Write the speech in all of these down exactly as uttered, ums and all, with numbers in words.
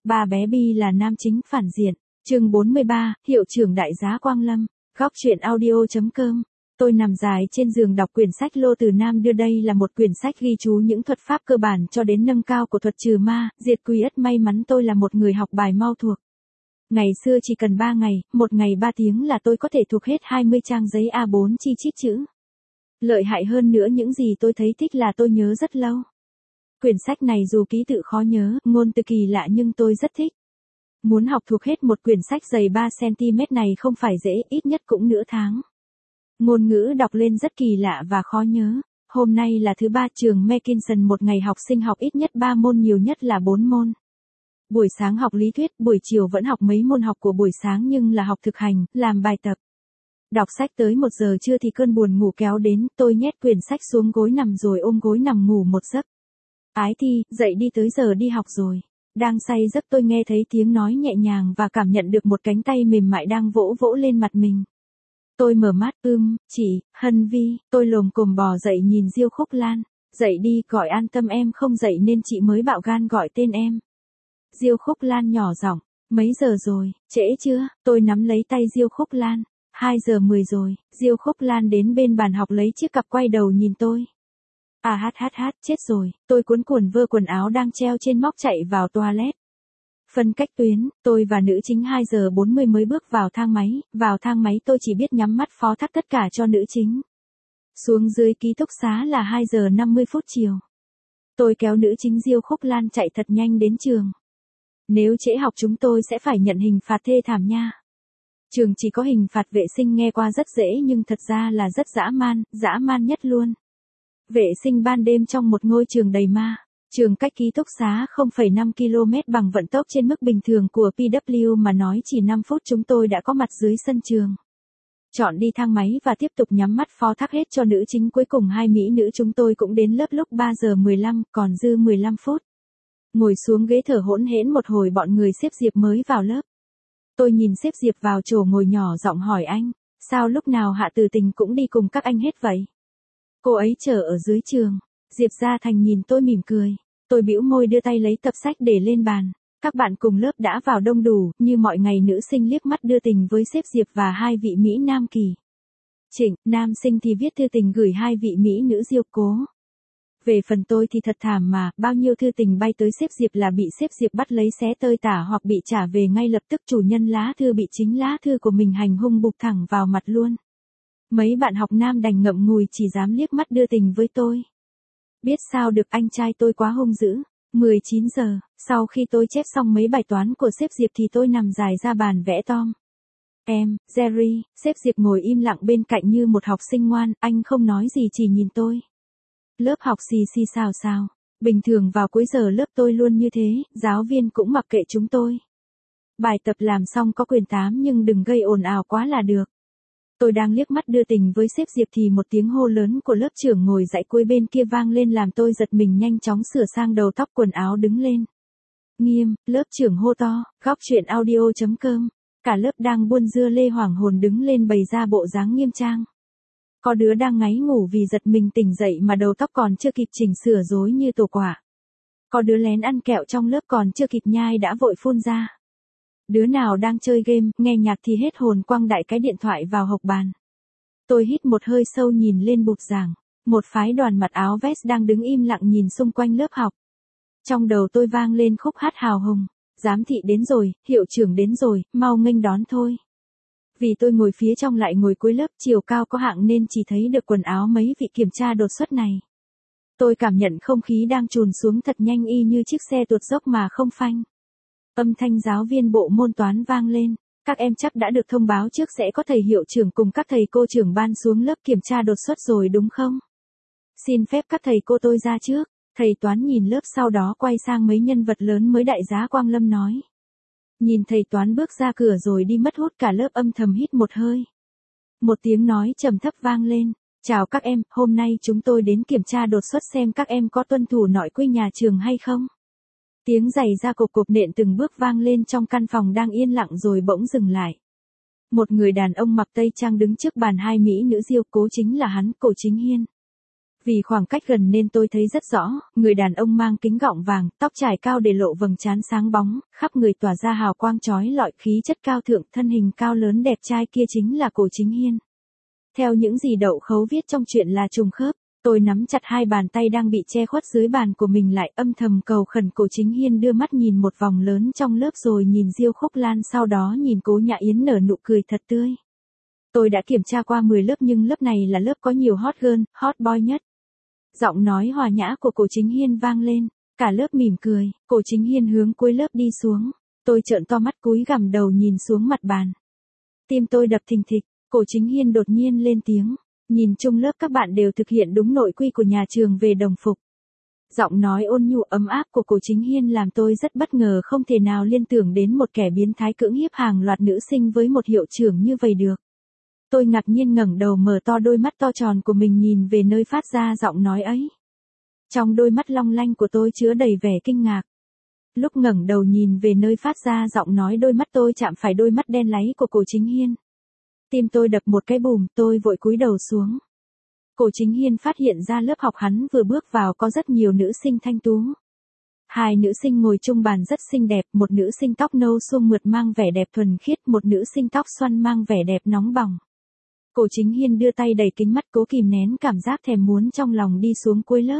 Ba bé Bi là nam chính phản diện. Chương bốn mươi ba, hiệu trưởng đại giá Quang Lâm. Góc truyện audio chấm com. Tôi nằm dài trên giường đọc quyển sách Lô Từ Nam đưa. Đây là một quyển sách ghi chú những thuật pháp cơ bản cho đến nâng cao của thuật trừ ma, diệt quỷ ất. May mắn tôi là một người học bài mau thuộc. Ngày xưa chỉ cần ba ngày, một ngày ba tiếng là tôi có thể thuộc hết hai mươi trang giấy A bốn chi chít chữ. Lợi hại hơn nữa, những gì tôi thấy thích là tôi nhớ rất lâu. Quyển sách này dù ký tự khó nhớ, ngôn từ kỳ lạ nhưng tôi rất thích. Muốn học thuộc hết một quyển sách dày ba xăng-ti-mét này không phải dễ, ít nhất cũng nửa tháng. Ngôn ngữ đọc lên rất kỳ lạ và khó nhớ. Hôm nay là thứ ba, trường Mackinson một ngày học sinh học ít nhất ba môn, nhiều nhất là bốn môn. Buổi sáng học lý thuyết, buổi chiều vẫn học mấy môn học của buổi sáng nhưng là học thực hành, làm bài tập. Đọc sách tới một giờ trưa thì cơn buồn ngủ kéo đến, tôi nhét quyển sách xuống gối nằm rồi ôm gối nằm ngủ một giấc. Ái Thi, dậy đi, tới giờ đi học rồi. Đang say giấc tôi nghe thấy tiếng nói nhẹ nhàng và cảm nhận được một cánh tay mềm mại đang vỗ vỗ lên mặt mình. Tôi mở mắt, ưm, chị, Hân Vi, tôi lồm cồm bò dậy nhìn Diêu Khúc Lan. Dậy đi, gọi An Tâm, em không dậy nên chị mới bạo gan gọi tên em. Diêu Khúc Lan nhỏ giọng, mấy giờ rồi, trễ chưa? Tôi nắm lấy tay Diêu Khúc Lan. Hai giờ mười rồi. Diêu Khúc Lan đến bên bàn học lấy chiếc cặp, quay đầu nhìn tôi. À hát hát hát, chết rồi. Tôi cuốn cuồng vơ quần áo đang treo trên móc chạy vào toilet. Phân cách tuyến, tôi và nữ chính hai giờ bốn mươi mới bước vào thang máy. Vào thang máy tôi chỉ biết nhắm mắt phó thác tất cả cho nữ chính. Xuống dưới ký túc xá là hai giờ năm mươi phút chiều. Tôi kéo nữ chính Diêu Khúc Lan chạy thật nhanh đến trường. Nếu trễ học chúng tôi sẽ phải nhận hình phạt thê thảm nha. Trường chỉ có hình phạt vệ sinh, nghe qua rất dễ nhưng thật ra là rất dã man, dã man nhất luôn. Vệ sinh ban đêm trong một ngôi trường đầy ma. Trường cách ký túc xá không phẩy năm ki lô mét, bằng vận tốc trên mức bình thường của pê vê kép mà nói chỉ năm phút chúng tôi đã có mặt dưới sân trường. Chọn đi thang máy và tiếp tục nhắm mắt phó thác hết cho nữ chính. Cuối cùng hai mỹ nữ chúng tôi cũng đến lớp lúc ba giờ mười lăm, còn dư mười lăm phút. Ngồi xuống ghế thở hỗn hển một hồi, bọn người xếp Diệp mới vào lớp. Tôi nhìn xếp Diệp vào chỗ ngồi, nhỏ giọng hỏi anh, sao lúc nào Hạ Từ Tình cũng đi cùng các anh hết vậy? Cô ấy chờ ở dưới trường. Diệp Gia Thành nhìn tôi mỉm cười. Tôi bĩu môi đưa tay lấy tập sách để lên bàn. Các bạn cùng lớp đã vào đông đủ, như mọi ngày nữ sinh liếc mắt đưa tình với xếp Diệp và hai vị Mỹ Nam Kỳ. Trịnh, nam sinh thì viết thư tình gửi hai vị Mỹ nữ Diêu Cố. Về phần tôi thì thật thảm mà, bao nhiêu thư tình bay tới xếp Diệp là bị xếp Diệp bắt lấy xé tơi tả hoặc bị trả về ngay lập tức. Chủ nhân lá thư bị chính lá thư của mình hành hung bục thẳng vào mặt luôn. Mấy bạn học nam đành ngậm ngùi, chỉ dám liếc mắt đưa tình với tôi. Biết sao được, anh trai tôi quá hung dữ. mười chín giờ, sau khi tôi chép xong mấy bài toán của xếp Diệp thì tôi nằm dài ra bàn vẽ Tom. Em, Jerry, xếp Diệp ngồi im lặng bên cạnh như một học sinh ngoan, anh không nói gì chỉ nhìn tôi. Lớp học xì xì xào xào. Bình thường vào cuối giờ lớp tôi luôn như thế, giáo viên cũng mặc kệ chúng tôi. Bài tập làm xong có quyền tám nhưng đừng gây ồn ào quá là được. Tôi đang liếc mắt đưa tình với xếp Diệp thì một tiếng hô lớn của lớp trưởng ngồi dãy cuối bên kia vang lên làm tôi giật mình, nhanh chóng sửa sang đầu tóc quần áo đứng lên. Nghiêm, lớp trưởng hô to. Góc truyện audio chấm com. Cả lớp đang buôn dưa lê hoảng hồn đứng lên bày ra bộ dáng nghiêm trang. Có đứa đang ngáy ngủ vì giật mình tỉnh dậy mà đầu tóc còn chưa kịp chỉnh sửa rối như tổ quả. Có đứa lén ăn kẹo trong lớp còn chưa kịp nhai đã vội phun ra. Đứa nào đang chơi game, nghe nhạc thì hết hồn quăng đại cái điện thoại vào hộc bàn. Tôi hít một hơi sâu nhìn lên bục giảng. Một phái đoàn mặc áo vest đang đứng im lặng nhìn xung quanh lớp học. Trong đầu tôi vang lên khúc hát hào hùng. Giám thị đến rồi, hiệu trưởng đến rồi, mau nghênh đón thôi. Vì tôi ngồi phía trong lại ngồi cuối lớp, chiều cao có hạng nên chỉ thấy được quần áo mấy vị kiểm tra đột xuất này. Tôi cảm nhận không khí đang trùn xuống thật nhanh, y như chiếc xe tuột dốc mà không phanh. Âm thanh giáo viên bộ môn toán vang lên. Các em chắc đã được thông báo trước sẽ có thầy hiệu trưởng cùng các thầy cô trưởng ban xuống lớp kiểm tra đột xuất rồi đúng không? Xin phép các thầy cô tôi ra trước. Thầy toán nhìn lớp sau đó quay sang mấy nhân vật lớn mới đại giá Quang Lâm nói. Nhìn thầy toán bước ra cửa rồi đi mất hút, cả lớp âm thầm hít một hơi. Một tiếng nói trầm thấp vang lên. Chào các em, hôm nay chúng tôi đến kiểm tra đột xuất xem các em có tuân thủ nội quy nhà trường hay không. Tiếng giày da cộp cộp nện từng bước vang lên trong căn phòng đang yên lặng rồi bỗng dừng lại. Một người đàn ông mặc tây trang đứng trước bàn hai mỹ nữ Diêu Cố, chính là hắn, Cổ Chính Hiên. Vì khoảng cách gần nên tôi thấy rất rõ, người đàn ông mang kính gọng vàng, tóc trải cao để lộ vầng trán sáng bóng, khắp người tỏa ra hào quang chói lọi, khí chất cao thượng, thân hình cao lớn đẹp trai kia chính là Cổ Chính Hiên. Theo những gì Đậu Khấu viết trong chuyện là trùng khớp, tôi nắm chặt hai bàn tay đang bị che khuất dưới bàn của mình lại, âm thầm cầu khẩn Cổ Chính Hiên đưa mắt nhìn một vòng lớn trong lớp rồi nhìn Diêu Khúc Lan, sau đó nhìn Cố Nhã Yến nở nụ cười thật tươi. Tôi đã kiểm tra qua mười lớp nhưng lớp này là lớp có nhiều hot girl, hot boy nhất. Giọng nói hòa nhã của Cổ Chính Hiên vang lên, cả lớp mỉm cười, Cổ Chính Hiên hướng cuối lớp đi xuống, tôi trợn to mắt cúi gằm đầu nhìn xuống mặt bàn. Tim tôi đập thình thịch, Cổ Chính Hiên đột nhiên lên tiếng, nhìn chung lớp các bạn đều thực hiện đúng nội quy của nhà trường về đồng phục. Giọng nói ôn nhu ấm áp của Cổ Chính Hiên làm tôi rất bất ngờ, không thể nào liên tưởng đến một kẻ biến thái cưỡng hiếp hàng loạt nữ sinh với một hiệu trưởng như vậy được. Tôi ngạc nhiên ngẩng đầu mở to đôi mắt to tròn của mình nhìn về nơi phát ra giọng nói ấy. Trong đôi mắt long lanh của tôi chứa đầy vẻ kinh ngạc. Lúc ngẩng đầu nhìn về nơi phát ra giọng nói, đôi mắt tôi chạm phải đôi mắt đen láy của Cổ Chính Hiên. Tim tôi đập một cái bùm, tôi vội cúi đầu xuống. Cổ Chính Hiên phát hiện ra lớp học hắn vừa bước vào có rất nhiều nữ sinh thanh tú. Hai nữ sinh ngồi chung bàn rất xinh đẹp, một nữ sinh tóc nâu suông mượt mang vẻ đẹp thuần khiết, một nữ sinh tóc xoăn mang vẻ đẹp nóng bỏng. Cổ Chính Hiên đưa tay đẩy kính mắt, cố kìm nén cảm giác thèm muốn trong lòng đi xuống cuối lớp.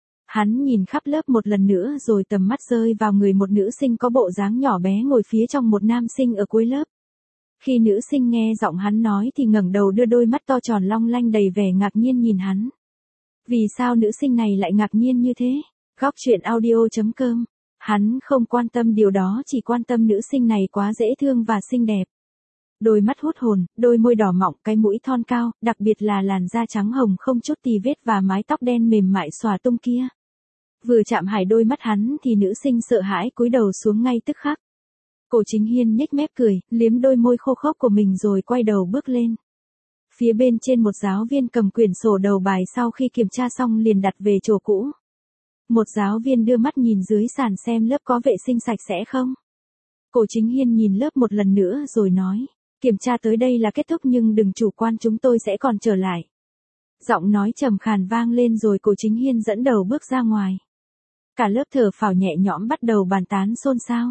Hắn nhìn khắp lớp một lần nữa rồi tầm mắt rơi vào người một nữ sinh có bộ dáng nhỏ bé ngồi phía trong một nam sinh ở cuối lớp. Khi nữ sinh nghe giọng hắn nói thì ngẩng đầu đưa đôi mắt to tròn long lanh đầy vẻ ngạc nhiên nhìn hắn. Vì sao nữ sinh này lại ngạc nhiên như thế? Góc truyện audio chấm com. Hắn không quan tâm điều đó, chỉ quan tâm nữ sinh này quá dễ thương và xinh đẹp. Đôi mắt hút hồn, đôi môi đỏ mọng, cái mũi thon cao, đặc biệt là làn da trắng hồng không chút tì vết và mái tóc đen mềm mại xòa tung kia. Vừa chạm phải đôi mắt hắn thì nữ sinh sợ hãi cúi đầu xuống ngay tức khắc. Cổ Chính Hiên nhếch mép cười, liếm đôi môi khô khốc của mình rồi quay đầu bước lên. Phía bên trên một giáo viên cầm quyển sổ đầu bài sau khi kiểm tra xong liền đặt về chỗ cũ. Một giáo viên đưa mắt nhìn dưới sàn xem lớp có vệ sinh sạch sẽ không. Cổ Chính Hiên nhìn lớp một lần nữa rồi nói, kiểm tra tới đây là kết thúc nhưng đừng chủ quan, chúng tôi sẽ còn trở lại. Giọng nói trầm khàn vang lên rồi Cổ Chính Hiên dẫn đầu bước ra ngoài. Cả lớp thở phào nhẹ nhõm bắt đầu bàn tán xôn xao.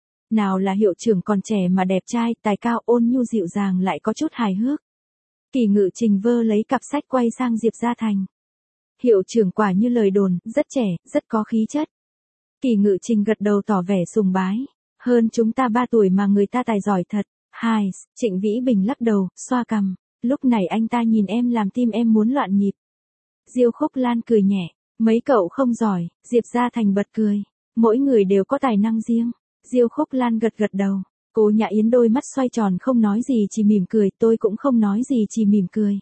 Nào là hiệu trưởng còn trẻ mà đẹp trai, tài cao, ôn nhu dịu dàng lại có chút hài hước. Kỳ Ngự Trình vơ lấy cặp sách quay sang Diệp Gia Thành. Hiệu trưởng quả như lời đồn, rất trẻ, rất có khí chất. Kỳ Ngự Trình gật đầu tỏ vẻ sùng bái. Hơn chúng ta ba tuổi mà người ta tài giỏi thật. Hai, Trịnh Vĩ Bình lắc đầu, xoa cằm. Lúc này anh ta nhìn em làm tim em muốn loạn nhịp. Diêu Khúc Lan cười nhẹ. Mấy cậu không giỏi, Diệp Gia Thành bật cười. Mỗi người đều có tài năng riêng. Diêu Khúc Lan gật gật đầu. Cố Nhã Yến đôi mắt xoay tròn không nói gì chỉ mỉm cười, tôi cũng không nói gì chỉ mỉm cười.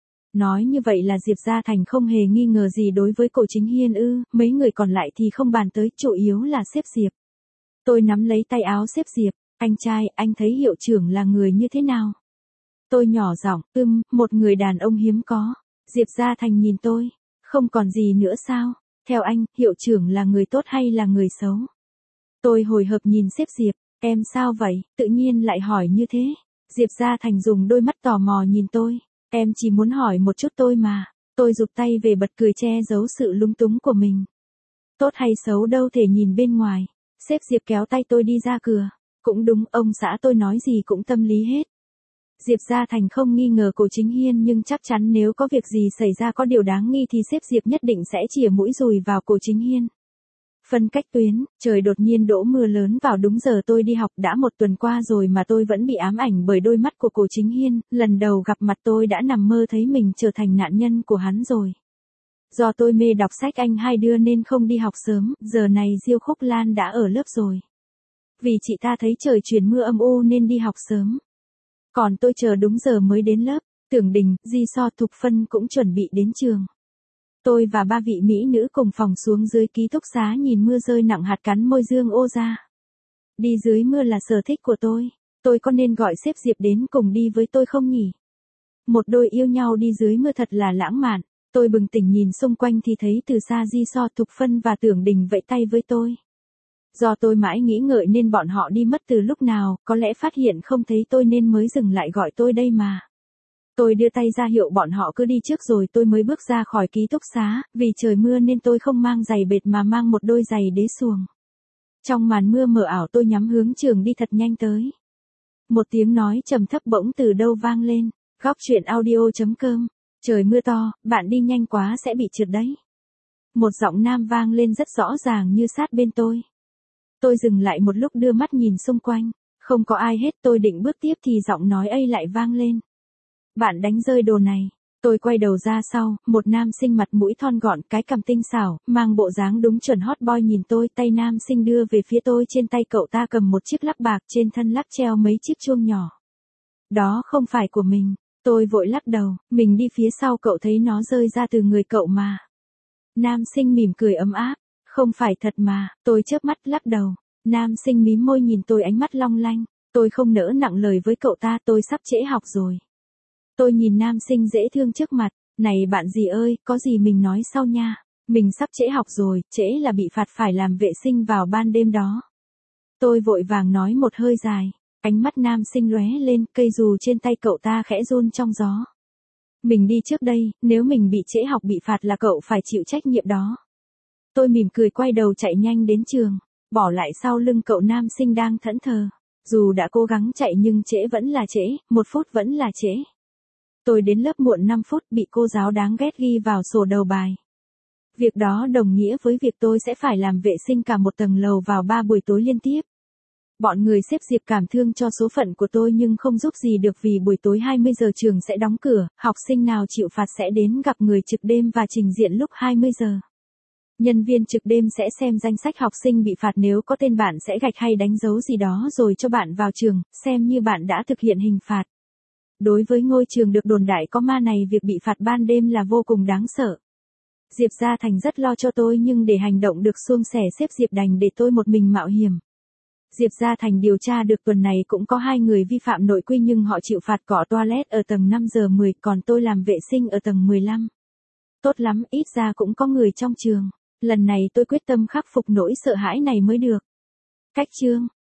Nói như vậy là Diệp Gia Thành không hề nghi ngờ gì đối với Cổ Chính Hiên ư? Mấy người còn lại thì không bàn tới, chủ yếu là sếp Diệp. Tôi nắm lấy tay áo sếp Diệp, anh trai, anh thấy hiệu trưởng là người như thế nào? Tôi nhỏ giọng, ưm, một người đàn ông hiếm có. Diệp Gia Thành nhìn tôi, không còn gì nữa sao? Theo anh, hiệu trưởng là người tốt hay là người xấu? Tôi hồi hộp nhìn sếp Diệp, em sao vậy, tự nhiên lại hỏi như thế. Diệp Gia Thành dùng đôi mắt tò mò nhìn tôi, em chỉ muốn hỏi một chút tôi mà. Tôi giục tay về bật cười che giấu sự lúng túng của mình. Tốt hay xấu đâu thể nhìn bên ngoài. Sếp Diệp kéo tay tôi đi ra cửa. Cũng đúng, ông xã tôi nói gì cũng tâm lý hết. Diệp Gia Thành không nghi ngờ Cổ Chính Hiên nhưng chắc chắn nếu có việc gì xảy ra có điều đáng nghi thì sếp Diệp nhất định sẽ chìa mũi dùi vào Cổ Chính Hiên. Phân cách tuyến, trời đột nhiên đổ mưa lớn vào đúng giờ tôi đi học, đã một tuần qua rồi mà tôi vẫn bị ám ảnh bởi đôi mắt của Cổ Chính Hiên, lần đầu gặp mặt tôi đã nằm mơ thấy mình trở thành nạn nhân của hắn rồi. Do tôi mê đọc sách anh hai đưa nên không đi học sớm, giờ này Diêu Khúc Lan đã ở lớp rồi. Vì chị ta thấy trời chuyển mưa âm u nên đi học sớm. Còn tôi chờ đúng giờ mới đến lớp, Tưởng Đình, Di So, Thục Phân cũng chuẩn bị đến trường. Tôi và ba vị mỹ nữ cùng phòng xuống dưới ký túc xá nhìn mưa rơi nặng hạt cắn môi Dương Ô ra. Đi dưới mưa là sở thích của tôi, tôi có nên gọi sếp Diệp đến cùng đi với tôi không nhỉ? Một đôi yêu nhau đi dưới mưa thật là lãng mạn. Tôi bừng tỉnh nhìn xung quanh thì thấy từ xa Di So, Thục Phân và Tưởng Đình vẫy tay với tôi. Do tôi mãi nghĩ ngợi nên bọn họ đi mất từ lúc nào, có lẽ phát hiện không thấy tôi nên mới dừng lại gọi tôi đây mà. Tôi đưa tay ra hiệu bọn họ cứ đi trước rồi tôi mới bước ra khỏi ký túc xá, vì trời mưa nên tôi không mang giày bệt mà mang một đôi giày đế xuồng. Trong màn mưa mờ ảo tôi nhắm hướng trường đi thật nhanh tới. Một tiếng nói trầm thấp bỗng từ đâu vang lên, góc truyện audio chấm com, trời mưa to, bạn đi nhanh quá sẽ bị trượt đấy. Một giọng nam vang lên rất rõ ràng như sát bên tôi. Tôi dừng lại một lúc đưa mắt nhìn xung quanh, không có ai hết. Tôi định bước tiếp thì giọng nói ấy lại vang lên. Bạn đánh rơi đồ này. Tôi quay đầu ra sau, một nam sinh mặt mũi thon gọn, cái cằm tinh xảo, mang bộ dáng đúng chuẩn hot boy nhìn tôi. Tay nam sinh đưa về phía tôi, trên tay cậu ta cầm một chiếc lắc bạc, trên thân lắc treo mấy chiếc chuông nhỏ. Đó không phải của mình. Tôi vội lắc đầu, mình đi phía sau cậu thấy nó rơi ra từ người cậu mà. Nam sinh mỉm cười ấm áp, không phải thật mà. Tôi chớp mắt lắc đầu. Nam sinh mím môi nhìn tôi ánh mắt long lanh. Tôi không nỡ nặng lời với cậu ta, tôi sắp trễ học rồi. Tôi nhìn nam sinh dễ thương trước mặt, này bạn gì ơi, có gì mình nói sau nha. Mình sắp trễ học rồi, trễ là bị phạt phải làm vệ sinh vào ban đêm đó. Tôi vội vàng nói một hơi dài, ánh mắt nam sinh lóe lên, cây dù trên tay cậu ta khẽ run trong gió. Mình đi trước đây, nếu mình bị trễ học bị phạt là cậu phải chịu trách nhiệm đó. Tôi mỉm cười quay đầu chạy nhanh đến trường, bỏ lại sau lưng cậu nam sinh đang thẫn thờ. Dù đã cố gắng chạy nhưng trễ vẫn là trễ, một phút vẫn là trễ. Tôi đến lớp muộn năm phút bị cô giáo đáng ghét ghi vào sổ đầu bài. Việc đó đồng nghĩa với việc tôi sẽ phải làm vệ sinh cả một tầng lầu vào ba buổi tối liên tiếp. Bọn người xếp Diệp cảm thương cho số phận của tôi nhưng không giúp gì được vì buổi tối hai mươi giờ trường sẽ đóng cửa, học sinh nào chịu phạt sẽ đến gặp người trực đêm và trình diện lúc hai mươi giờ. Nhân viên trực đêm sẽ xem danh sách học sinh bị phạt, nếu có tên bạn sẽ gạch hay đánh dấu gì đó rồi cho bạn vào trường, xem như bạn đã thực hiện hình phạt. Đối với ngôi trường được đồn đại có ma này, việc bị phạt ban đêm là vô cùng đáng sợ. Diệp Gia Thành rất lo cho tôi nhưng để hành động được suôn sẻ xếp Diệp đành để tôi một mình mạo hiểm. Diệp Gia Thành điều tra được tuần này cũng có hai người vi phạm nội quy nhưng họ chịu phạt cọ toilet ở tầng năm giờ mười, còn tôi làm vệ sinh ở tầng mười lăm. Tốt lắm, ít ra cũng có người trong trường. Lần này tôi quyết tâm khắc phục nỗi sợ hãi này mới được. Cách chương